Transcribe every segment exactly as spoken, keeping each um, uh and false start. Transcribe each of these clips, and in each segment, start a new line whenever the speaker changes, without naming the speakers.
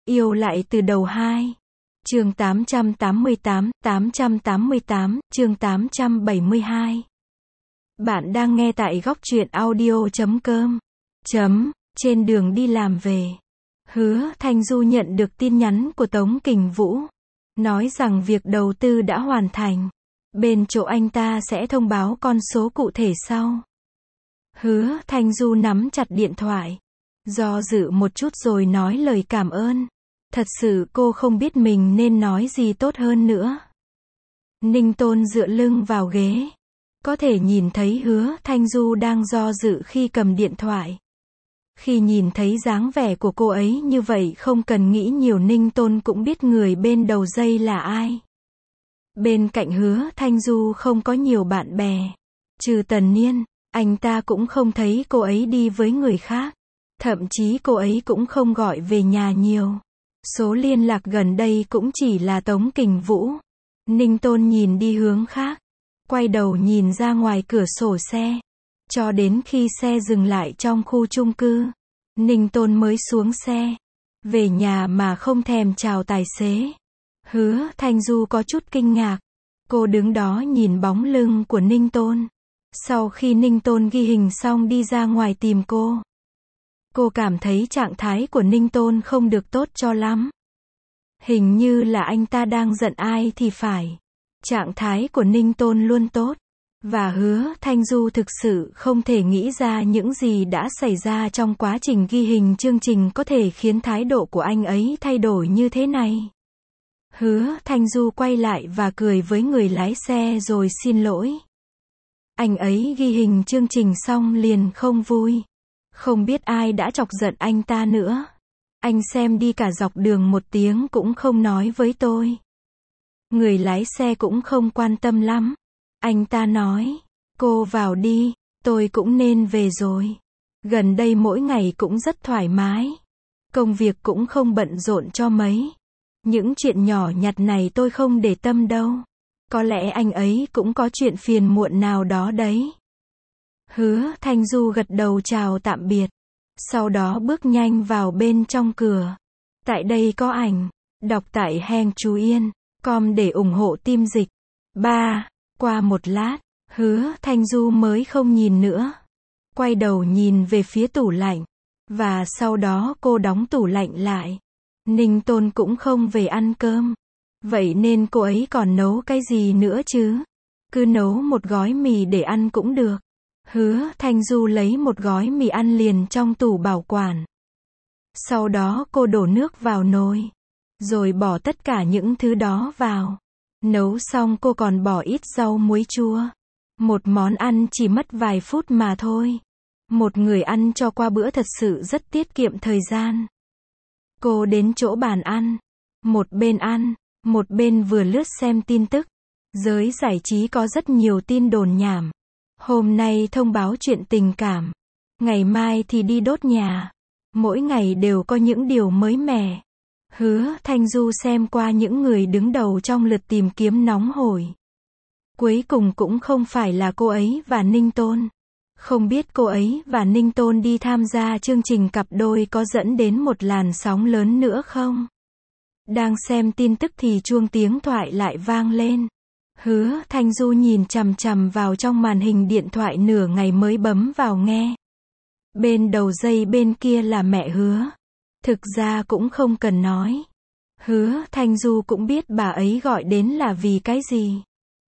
Yêu lại từ đầu hai. Chương tám trăm tám mươi tám, tám trăm tám mươi tám, chương tám trăm bảy mươi hai. Bạn đang nghe tại góc truyện audio chấm com. Chấm, trên đường đi làm về. Hứa Thanh Du nhận được tin nhắn của Tống Kình Vũ. Nói rằng việc đầu tư đã hoàn thành. Bên chỗ anh ta sẽ thông báo con số cụ thể sau. Hứa Thanh Du nắm chặt điện thoại. Do dự một chút rồi nói lời cảm ơn. Thật sự cô không biết mình nên nói gì tốt hơn nữa. Ninh Tôn dựa lưng vào ghế. Có thể nhìn thấy Hứa Thanh Du đang do dự khi cầm điện thoại. Khi nhìn thấy dáng vẻ của cô ấy như vậy không cần nghĩ nhiều, Ninh Tôn cũng biết người bên đầu dây là ai. Bên cạnh Hứa Thanh Du không có nhiều bạn bè. Trừ Tần Niên, anh ta cũng không thấy cô ấy đi với người khác. Thậm chí cô ấy cũng không gọi về nhà nhiều. Số liên lạc gần đây cũng chỉ là Tống Kình Vũ. Ninh Tôn nhìn đi hướng khác. Quay đầu nhìn ra ngoài cửa sổ xe. Cho đến khi xe dừng lại trong khu chung cư. Ninh Tôn mới xuống xe. Về nhà mà không thèm chào tài xế. Hứa Thanh Du có chút kinh ngạc. Cô đứng đó nhìn bóng lưng của Ninh Tôn. Sau khi Ninh Tôn ghi hình xong đi ra ngoài tìm cô. Cô cảm thấy trạng thái của Ninh Tôn không được tốt cho lắm. Hình như là anh ta đang giận ai thì phải. Trạng thái của Ninh Tôn luôn tốt. Và Hứa Thanh Du thực sự không thể nghĩ ra những gì đã xảy ra trong quá trình ghi hình chương trình có thể khiến thái độ của anh ấy thay đổi như thế này. Hứa Thanh Du quay lại và cười với người lái xe rồi xin lỗi. Anh ấy ghi hình chương trình xong liền không vui. Không biết ai đã chọc giận anh ta nữa. Anh xem đi cả dọc đường một tiếng cũng không nói với tôi. Người lái xe cũng không quan tâm lắm. Anh ta nói, cô vào đi, tôi cũng nên về rồi. Gần đây mỗi ngày cũng rất thoải mái. Công việc cũng không bận rộn cho mấy. Những chuyện nhỏ nhặt này tôi không để tâm đâu. Có lẽ anh ấy cũng có chuyện phiền muộn nào đó đấy. Hứa Thanh Du gật đầu chào tạm biệt. Sau đó bước nhanh vào bên trong cửa. Tại đây có ảnh. Đọc tại Heng Chú Yên. Com để ủng hộ team dịch. ba. Qua một lát, Hứa Thanh Du mới không nhìn nữa. Quay đầu nhìn về phía tủ lạnh. Và sau đó cô đóng tủ lạnh lại. Ninh Tôn cũng không về ăn cơm. Vậy nên cô ấy còn nấu cái gì nữa chứ? Cứ nấu một gói mì để ăn cũng được. Hứa Thanh Du lấy một gói mì ăn liền trong tủ bảo quản. Sau đó cô đổ nước vào nồi. Rồi bỏ tất cả những thứ đó vào. Nấu xong cô còn bỏ ít rau muối chua. Một món ăn chỉ mất vài phút mà thôi. Một người ăn cho qua bữa thật sự rất tiết kiệm thời gian. Cô đến chỗ bàn ăn. Một bên ăn, một bên vừa lướt xem tin tức. Giới giải trí có rất nhiều tin đồn nhảm. Hôm nay thông báo chuyện tình cảm. Ngày mai thì đi đốt nhà. Mỗi ngày đều có những điều mới mẻ. Hứa Thanh Du xem qua những người đứng đầu trong lượt tìm kiếm nóng hổi. Cuối cùng cũng không phải là cô ấy và Ninh Tôn. Không biết cô ấy và Ninh Tôn đi tham gia chương trình cặp đôi có dẫn đến một làn sóng lớn nữa không? Đang xem tin tức thì chuông tiếng thoại lại vang lên. Hứa Thanh Du nhìn chằm chằm vào trong màn hình điện thoại nửa ngày mới bấm vào nghe. Bên đầu dây bên kia là mẹ Hứa. Thực ra cũng không cần nói. Hứa Thanh Du cũng biết bà ấy gọi đến là vì cái gì.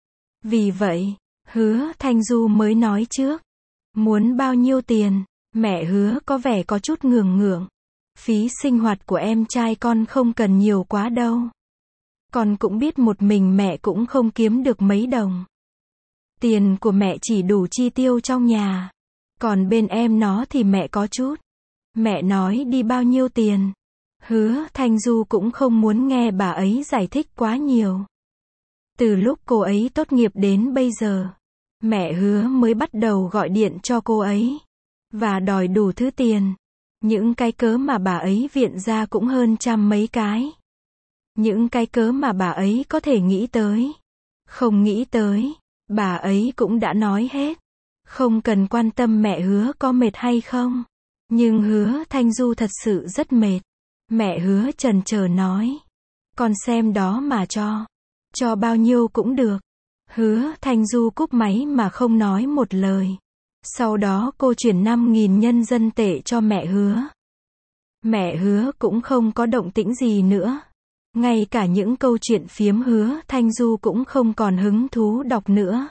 Vì vậy, Hứa Thanh Du mới nói trước. Muốn bao nhiêu tiền? Mẹ Hứa có vẻ có chút ngượng ngượng. Phí sinh hoạt của em trai con không cần nhiều quá đâu. Con cũng biết một mình mẹ cũng không kiếm được mấy đồng. Tiền của mẹ chỉ đủ chi tiêu trong nhà. Còn bên em nó thì mẹ có chút. Mẹ nói đi bao nhiêu tiền. Hứa Thanh Du cũng không muốn nghe bà ấy giải thích quá nhiều. Từ lúc cô ấy tốt nghiệp đến bây giờ, mẹ Hứa mới bắt đầu gọi điện cho cô ấy. Và đòi đủ thứ tiền. Những cái cớ mà bà ấy viện ra cũng hơn trăm mấy cái. Những cái cớ mà bà ấy có thể nghĩ tới. Không nghĩ tới. Bà ấy cũng đã nói hết. Không cần quan tâm mẹ Hứa có mệt hay không. Nhưng Hứa Thanh Du thật sự rất mệt. Mẹ Hứa chần chờ nói. Con xem đó mà cho. Cho bao nhiêu cũng được. Hứa Thanh Du cúp máy mà không nói một lời. Sau đó cô chuyển năm nghìn nhân dân tệ cho mẹ Hứa. Mẹ Hứa cũng không có động tĩnh gì nữa. Ngay cả những câu chuyện phiếm Hứa Thanh Du cũng không còn hứng thú đọc nữa.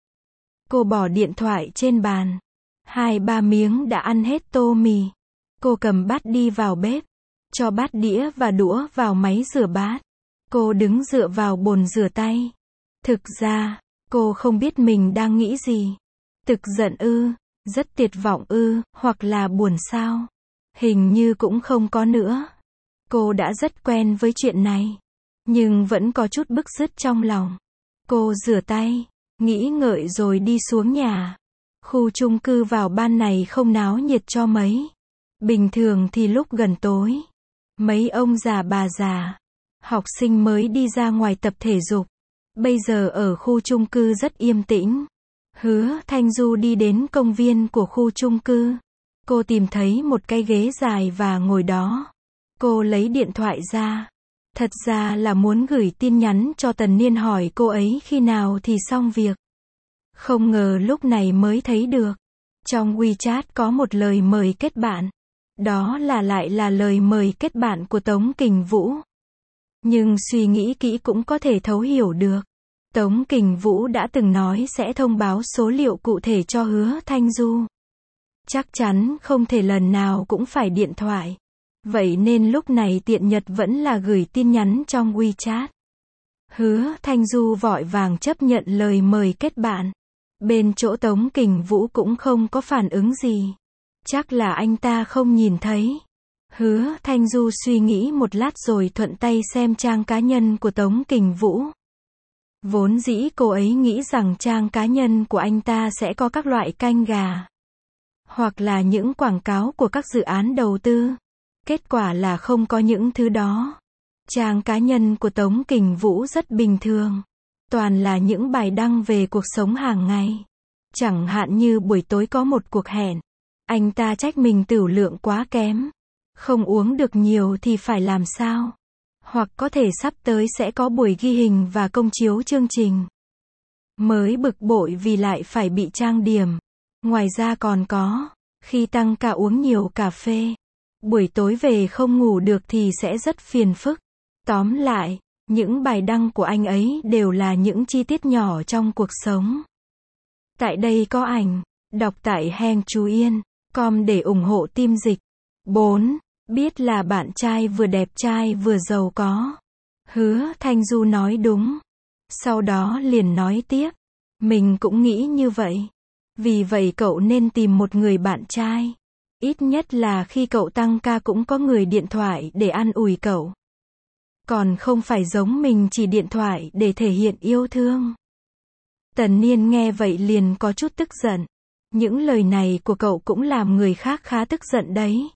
Cô bỏ điện thoại trên bàn. Hai ba miếng đã ăn hết tô mì. Cô cầm bát đi vào bếp. Cho bát đĩa và đũa vào máy rửa bát. Cô đứng dựa vào bồn rửa tay. Thực ra, cô không biết mình đang nghĩ gì. Tức giận ư, rất tuyệt vọng ư, hoặc là buồn sao? Hình như cũng không có nữa. Cô đã rất quen với chuyện này. Nhưng vẫn có chút bứt rứt trong lòng. Cô rửa tay, nghĩ ngợi rồi đi xuống nhà. Khu chung cư vào ban này không náo nhiệt cho mấy. Bình thường thì lúc gần tối, mấy ông già bà già, học sinh mới đi ra ngoài tập thể dục. Bây giờ ở khu chung cư rất yên tĩnh. Hứa Thanh Du đi đến công viên của khu chung cư. Cô tìm thấy một cái ghế dài và ngồi đó. Cô lấy điện thoại ra. Thật ra là muốn gửi tin nhắn cho Tần Niên hỏi cô ấy khi nào thì xong việc. Không ngờ lúc này mới thấy được. Trong WeChat có một lời mời kết bạn. Đó là lại là lời mời kết bạn của Tống Kình Vũ. Nhưng suy nghĩ kỹ cũng có thể thấu hiểu được. Tống Kình Vũ đã từng nói sẽ thông báo số liệu cụ thể cho Hứa Thanh Du. Chắc chắn không thể lần nào cũng phải điện thoại. Vậy nên lúc này tiện nhật vẫn là gửi tin nhắn trong WeChat. Hứa Thanh Du vội vàng chấp nhận lời mời kết bạn. Bên chỗ Tống Kình Vũ cũng không có phản ứng gì. Chắc là anh ta không nhìn thấy. Hứa Thanh Du suy nghĩ một lát rồi thuận tay xem trang cá nhân của Tống Kình Vũ. Vốn dĩ cô ấy nghĩ rằng trang cá nhân của anh ta sẽ có các loại canh gà. Hoặc là những quảng cáo của các dự án đầu tư. Kết quả là không có những thứ đó. Trang cá nhân của Tống Kình Vũ rất bình thường. Toàn là những bài đăng về cuộc sống hàng ngày. Chẳng hạn như buổi tối có một cuộc hẹn. Anh ta trách mình tửu lượng quá kém. Không uống được nhiều thì phải làm sao? Hoặc có thể sắp tới sẽ có buổi ghi hình và công chiếu chương trình. Mới bực bội vì lại phải bị trang điểm. Ngoài ra còn có, khi tăng ca uống nhiều cà phê. Buổi tối về không ngủ được thì sẽ rất phiền phức. Tóm lại, những bài đăng của anh ấy đều là những chi tiết nhỏ trong cuộc sống. Tại đây có ảnh, đọc tại Heng Chú Yên, com để ủng hộ team dịch. bốn. Biết là bạn trai vừa đẹp trai vừa giàu có. Hứa Thanh Du nói đúng. Sau đó liền nói tiếp. Mình cũng nghĩ như vậy. Vì vậy cậu nên tìm một người bạn trai. Ít nhất là khi cậu tăng ca cũng có người điện thoại để an ủi cậu. Còn không phải giống mình chỉ điện thoại để thể hiện yêu thương. Tần Niên nghe vậy liền có chút tức giận. Những lời này của cậu cũng làm người khác khá tức giận đấy.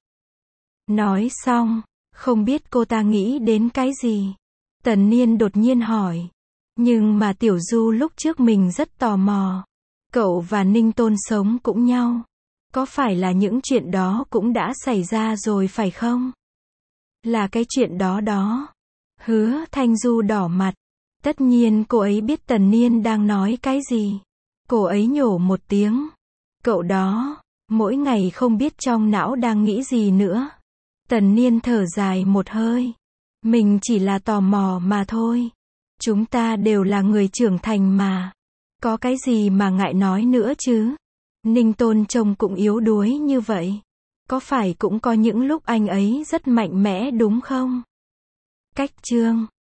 Nói xong, không biết cô ta nghĩ đến cái gì. Tần Niên đột nhiên hỏi. Nhưng mà Tiểu Du lúc trước mình rất tò mò. Cậu và Ninh Tôn sống cũng nhau. Có phải là những chuyện đó cũng đã xảy ra rồi phải không? Là cái chuyện đó đó. Hứa Thanh Du đỏ mặt. Tất nhiên cô ấy biết Tần Niên đang nói cái gì. Cô ấy nhổ một tiếng. Cậu đó, mỗi ngày không biết trong não đang nghĩ gì nữa. Tần Niên thở dài một hơi. Mình chỉ là tò mò mà thôi. Chúng ta đều là người trưởng thành mà. Có cái gì mà ngại nói nữa chứ? Ninh Tôn trông cũng yếu đuối như vậy. Có phải cũng có những lúc anh ấy rất mạnh mẽ đúng không? Cách chương